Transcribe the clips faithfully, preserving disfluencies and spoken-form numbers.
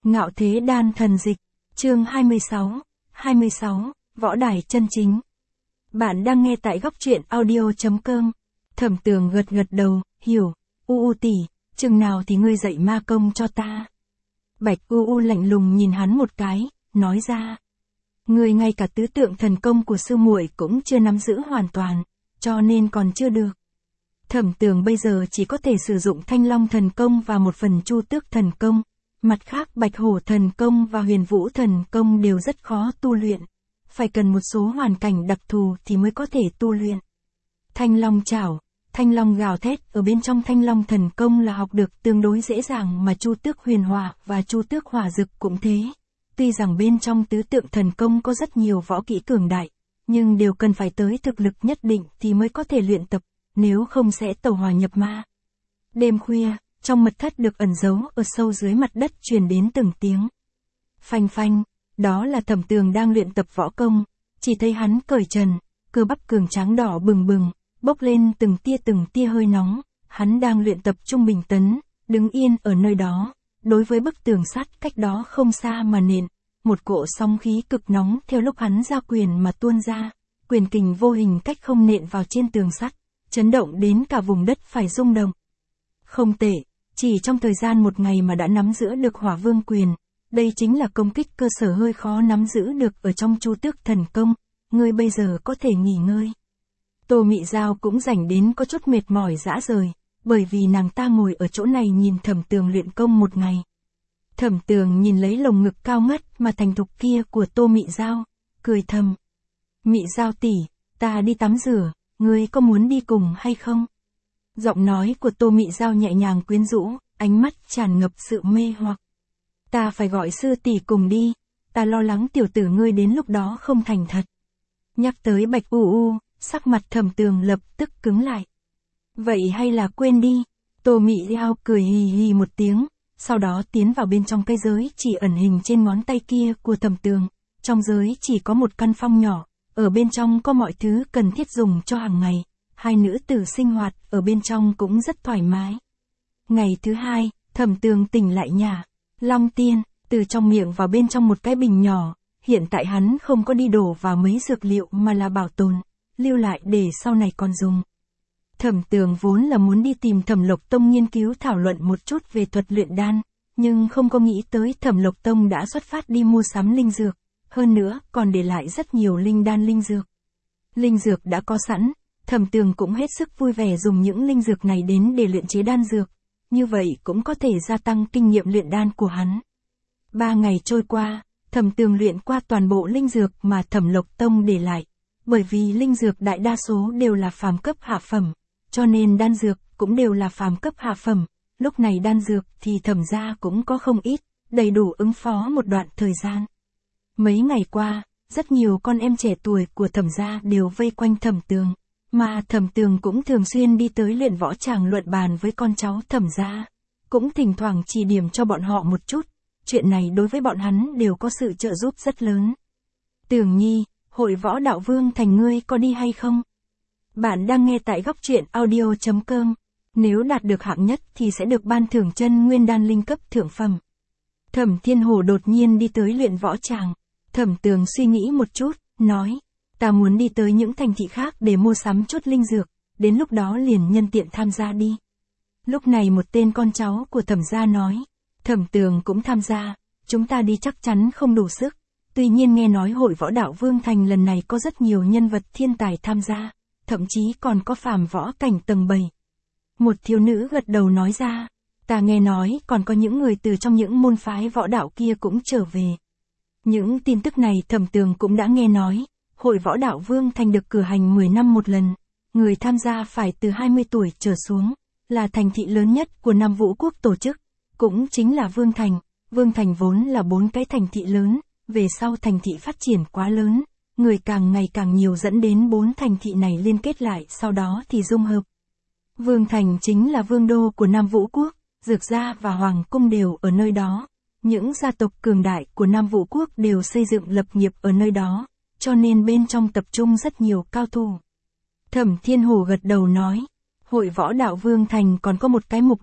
Ngạo Thế Đan Thần Dịch, chương hai mươi sáu, hai mươi sáu, Võ Đài Chân Chính. Bạn đang nghe tại góc truyện audio chấm com. Thẩm Tường gật gật đầu, hiểu, U U tỷ, chừng nào thì ngươi dạy ma công cho ta. Bạch U U lạnh lùng nhìn hắn một cái, nói ra. Ngươi ngay cả tứ tượng thần công của sư muội cũng chưa nắm giữ hoàn toàn, cho nên còn chưa được. Thẩm Tường bây giờ chỉ có thể sử dụng Thanh Long thần công và một phần Chu Tước thần công. Mặt khác Bạch Hổ thần công và Huyền Vũ thần công đều rất khó tu luyện. Phải cần một số hoàn cảnh đặc thù thì mới có thể tu luyện. Thanh Long chảo, Thanh Long gào thét ở bên trong Thanh Long thần công là học được tương đối dễ dàng, mà Chu Tước huyền hỏa và Chu Tước hỏa dực cũng thế. Tuy rằng bên trong tứ tượng thần công có rất nhiều võ kỹ cường đại, nhưng đều cần phải tới thực lực nhất định thì mới có thể luyện tập, nếu không sẽ tẩu hỏa nhập ma. Đêm khuya, trong mật thất được ẩn giấu ở sâu dưới mặt đất truyền đến từng tiếng phanh phanh, đó là Thẩm Tường đang luyện tập võ công, chỉ thấy hắn cởi trần, cơ bắp cường tráng đỏ bừng bừng, bốc lên từng tia từng tia hơi nóng, hắn đang luyện tập trung bình tấn, đứng yên ở nơi đó, đối với bức tường sắt cách đó không xa mà nện, một cỗ sóng khí cực nóng theo lúc hắn ra quyền mà tuôn ra, quyền kình vô hình cách không nện vào trên tường sắt, chấn động đến cả vùng đất phải rung động. Không tệ, chỉ trong thời gian một ngày mà đã nắm giữ được Hỏa Vương quyền, đây chính là công kích cơ sở hơi khó nắm giữ được ở trong Chu Tước thần công, ngươi bây giờ có thể nghỉ ngơi. Tô Mị Giao cũng rảnh đến có chút mệt mỏi rã rời, bởi vì nàng ta ngồi ở chỗ này nhìn Thẩm Tường luyện công một ngày. Thẩm Tường nhìn lấy lồng ngực cao ngất mà thành thục kia của Tô Mị Giao, cười thầm. Mị Giao tỷ, ta đi tắm rửa, ngươi có muốn đi cùng hay không? Giọng nói của Tô Mị Giao nhẹ nhàng quyến rũ, ánh mắt tràn ngập sự mê hoặc. Ta phải gọi sư tỷ cùng đi, ta lo lắng tiểu tử ngươi đến lúc đó không thành thật. Nhắc tới Bạch U U, sắc mặt Thẩm Tường lập tức cứng lại. Vậy hay là quên đi, Tô Mị Giao cười hì hì một tiếng, sau đó tiến vào bên trong cái giới chỉ ẩn hình trên ngón tay kia của Thẩm Tường. Trong giới chỉ có một căn phòng nhỏ, ở bên trong có mọi thứ cần thiết dùng cho hàng ngày. Hai nữ tử sinh hoạt ở bên trong cũng rất thoải mái. Ngày thứ hai, Thẩm Tường tỉnh lại nhà. Long Tiên, từ trong miệng vào bên trong một cái bình nhỏ, hiện tại hắn không có đi đổ vào mấy dược liệu mà là bảo tồn, lưu lại để sau này còn dùng. Thẩm Tường vốn là muốn đi tìm Thẩm Lộc Tông nghiên cứu thảo luận một chút về thuật luyện đan, nhưng không có nghĩ tới Thẩm Lộc Tông đã xuất phát đi mua sắm linh dược, hơn nữa còn để lại rất nhiều linh đan linh dược. Linh dược đã có sẵn, Thẩm Tường cũng hết sức vui vẻ dùng những linh dược này đến để luyện chế đan dược, như vậy cũng có thể gia tăng kinh nghiệm luyện đan của hắn. Ba ngày trôi qua, Thẩm Tường luyện qua toàn bộ linh dược mà Thẩm Lộc Tông để lại, bởi vì linh dược đại đa số đều là phàm cấp hạ phẩm, cho nên đan dược cũng đều là phàm cấp hạ phẩm, lúc này đan dược thì Thẩm gia cũng có không ít, đầy đủ ứng phó một đoạn thời gian. Mấy ngày qua, rất nhiều con em trẻ tuổi của Thẩm gia đều vây quanh Thẩm Tường. Mà Thẩm Tường cũng thường xuyên đi tới luyện võ tràng luận bàn với con cháu Thẩm gia, cũng thỉnh thoảng chỉ điểm cho bọn họ một chút, chuyện này đối với bọn hắn đều có sự trợ giúp rất lớn. Tường Nhi, hội võ đạo Vương Thành ngươi có đi hay không? Bạn đang nghe tại góc truyện audio chấm com, nếu đạt được hạng nhất thì sẽ được ban thưởng chân nguyên đan linh cấp thượng phẩm. Thẩm Thiên Hổ đột nhiên đi tới luyện võ tràng, Thẩm Tường suy nghĩ một chút, nói. Ta muốn đi tới những thành thị khác để mua sắm chút linh dược, đến lúc đó liền nhân tiện tham gia đi. Lúc này một tên con cháu của Thẩm gia nói, Thẩm Tường cũng tham gia, chúng ta đi chắc chắn không đủ sức. Tuy nhiên nghe nói hội võ đạo Vương Thành lần này có rất nhiều nhân vật thiên tài tham gia, thậm chí còn có phàm võ cảnh tầng bảy. Một thiếu nữ gật đầu nói ra, ta nghe nói còn có những người từ trong những môn phái võ đạo kia cũng trở về. Những tin tức này Thẩm Tường cũng đã nghe nói. Hội võ đạo Vương Thành được cử hành mười năm một lần, người tham gia phải từ hai mươi tuổi trở xuống, là thành thị lớn nhất của Nam Vũ Quốc tổ chức, cũng chính là Vương Thành. Vương Thành vốn là bốn cái thành thị lớn, về sau thành thị phát triển quá lớn, người càng ngày càng nhiều dẫn đến bốn thành thị này liên kết lại sau đó thì dung hợp. Vương Thành chính là vương đô của Nam Vũ Quốc, Dược gia và Hoàng cung đều ở nơi đó, những gia tộc cường đại của Nam Vũ Quốc đều xây dựng lập nghiệp ở nơi đó. Cho nên bên trong tập trung rất nhiều cao thủ. Thẩm Thiên Hổ gật đầu nói, hội võ đạo Vương Thành còn có một cái mục đích,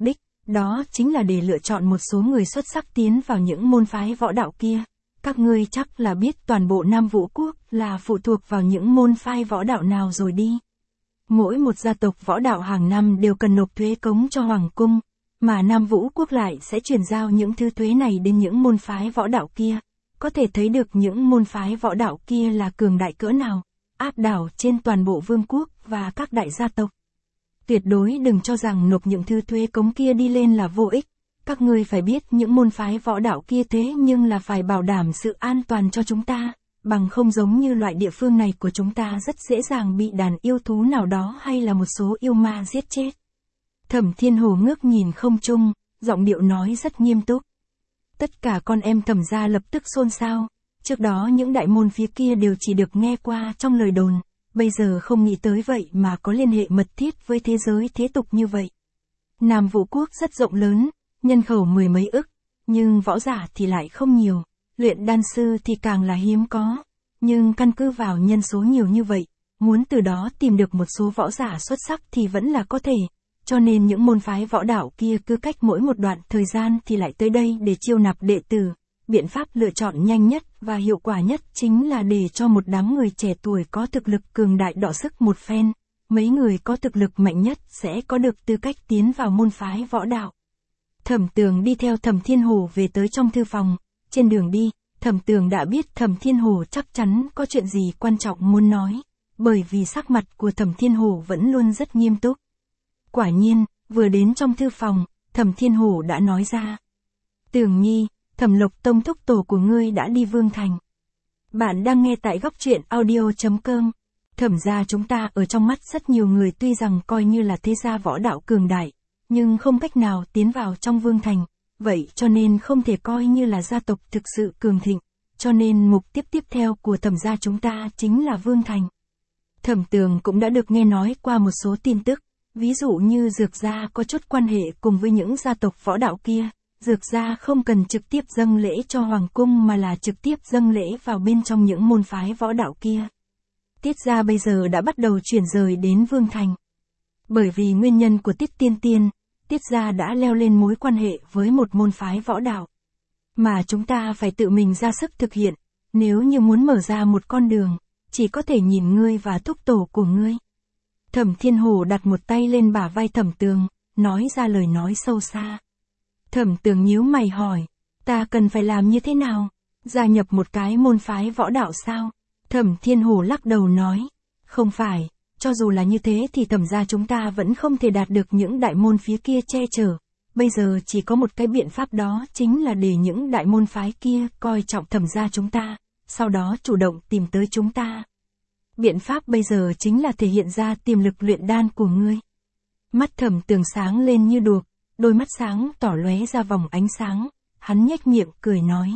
đó chính là để lựa chọn một số người xuất sắc tiến vào những môn phái võ đạo kia. Các ngươi chắc là biết toàn bộ Nam Vũ Quốc là phụ thuộc vào những môn phái võ đạo nào rồi đi. Mỗi một gia tộc võ đạo hàng năm đều cần nộp thuế cống cho Hoàng cung, mà Nam Vũ Quốc lại sẽ chuyển giao những thứ thuế này đến những môn phái võ đạo kia. Có thể thấy được những môn phái võ đạo kia là cường đại cỡ nào, áp đảo trên toàn bộ vương quốc và các đại gia tộc. Tuyệt đối đừng cho rằng nộp những thứ thuế cống kia đi lên là vô ích. Các ngươi phải biết những môn phái võ đạo kia thế nhưng là phải bảo đảm sự an toàn cho chúng ta, bằng không giống như loại địa phương này của chúng ta rất dễ dàng bị đàn yêu thú nào đó hay là một số yêu ma giết chết. Thẩm Thiên Hồ ngước nhìn không trung, giọng điệu nói rất nghiêm túc. Tất cả con em Thẩm gia lập tức xôn xao, trước đó những đại môn phía kia đều chỉ được nghe qua trong lời đồn, bây giờ không nghĩ tới vậy mà có liên hệ mật thiết với thế giới thế tục như vậy. Nam Vũ Quốc rất rộng lớn, nhân khẩu mười mấy ức, nhưng võ giả thì lại không nhiều, luyện đan sư thì càng là hiếm có, nhưng căn cứ vào nhân số nhiều như vậy, muốn từ đó tìm được một số võ giả xuất sắc thì vẫn là có thể, cho nên những môn phái võ đạo kia cứ cách mỗi một đoạn thời gian thì lại tới đây để chiêu nạp đệ tử. Biện pháp lựa chọn nhanh nhất và hiệu quả nhất chính là để cho một đám người trẻ tuổi có thực lực cường đại đọ sức một phen, mấy người có thực lực mạnh nhất sẽ có được tư cách tiến vào môn phái võ đạo. Thẩm Tường đi theo Thẩm Thiên Hồ về tới trong thư phòng, trên đường đi, Thẩm Tường đã biết Thẩm Thiên Hồ chắc chắn có chuyện gì quan trọng muốn nói, bởi vì sắc mặt của Thẩm Thiên Hồ vẫn luôn rất nghiêm túc. Quả nhiên, vừa đến trong thư phòng, Thẩm Thiên Hồ đã nói ra. Tường Nhi, Thẩm Lộc Tông thúc tổ của ngươi đã đi Vương Thành. Bạn đang nghe tại góc truyện audio chấm com. Thẩm gia chúng ta ở trong mắt rất nhiều người tuy rằng coi như là thế gia võ đạo cường đại, nhưng không cách nào tiến vào trong Vương Thành, vậy cho nên không thể coi như là gia tộc thực sự cường thịnh, cho nên mục tiêu tiếp theo của Thẩm gia chúng ta chính là Vương Thành. Thẩm Tường cũng đã được nghe nói qua một số tin tức, ví dụ như Dược gia có chút quan hệ cùng với những gia tộc võ đạo kia. Dược gia không cần trực tiếp dâng lễ cho Hoàng cung mà là trực tiếp dâng lễ vào bên trong những môn phái võ đạo kia. Tiết gia bây giờ đã bắt đầu chuyển rời đến Vương Thành. Bởi vì nguyên nhân của Tiết Tiên Tiên, Tiết gia đã leo lên mối quan hệ với một môn phái võ đạo. Mà chúng ta phải tự mình ra sức thực hiện, nếu như muốn mở ra một con đường, chỉ có thể nhìn ngươi và thúc tổ của ngươi. Thẩm Thiên Hồ đặt một tay lên bả vai Thẩm Tường, nói ra lời nói sâu xa. Thẩm Tường nhíu mày hỏi, ta cần phải làm như thế nào? Gia nhập một cái môn phái võ đạo sao? Thẩm Thiên Hồ lắc đầu nói, không phải, cho dù là như thế thì Thẩm gia chúng ta vẫn không thể đạt được những đại môn phía kia che chở. Bây giờ chỉ có một cái biện pháp, đó chính là để những đại môn phái kia coi trọng Thẩm gia chúng ta, sau đó chủ động tìm tới chúng ta. Biện pháp bây giờ chính là thể hiện ra tiềm lực luyện đan của ngươi. Mắt Thẩm Tường sáng lên như đuốc, đôi mắt sáng tỏ lóe ra vòng ánh sáng, hắn nhếch miệng cười nói.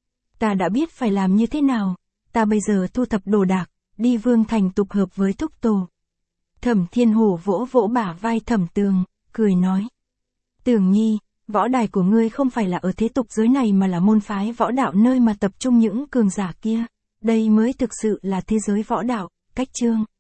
Ta đã biết phải làm như thế nào, ta bây giờ thu thập đồ đạc, đi Vương Thành tục hợp với thúc tổ. Thẩm Thiên Hồ vỗ vỗ bả vai Thẩm Tường, cười nói. Tường Nhi, võ đài của ngươi không phải là ở thế tục giới này mà là môn phái võ đạo nơi mà tập trung những cường giả kia, đây mới thực sự là thế giới võ đạo. Cách chương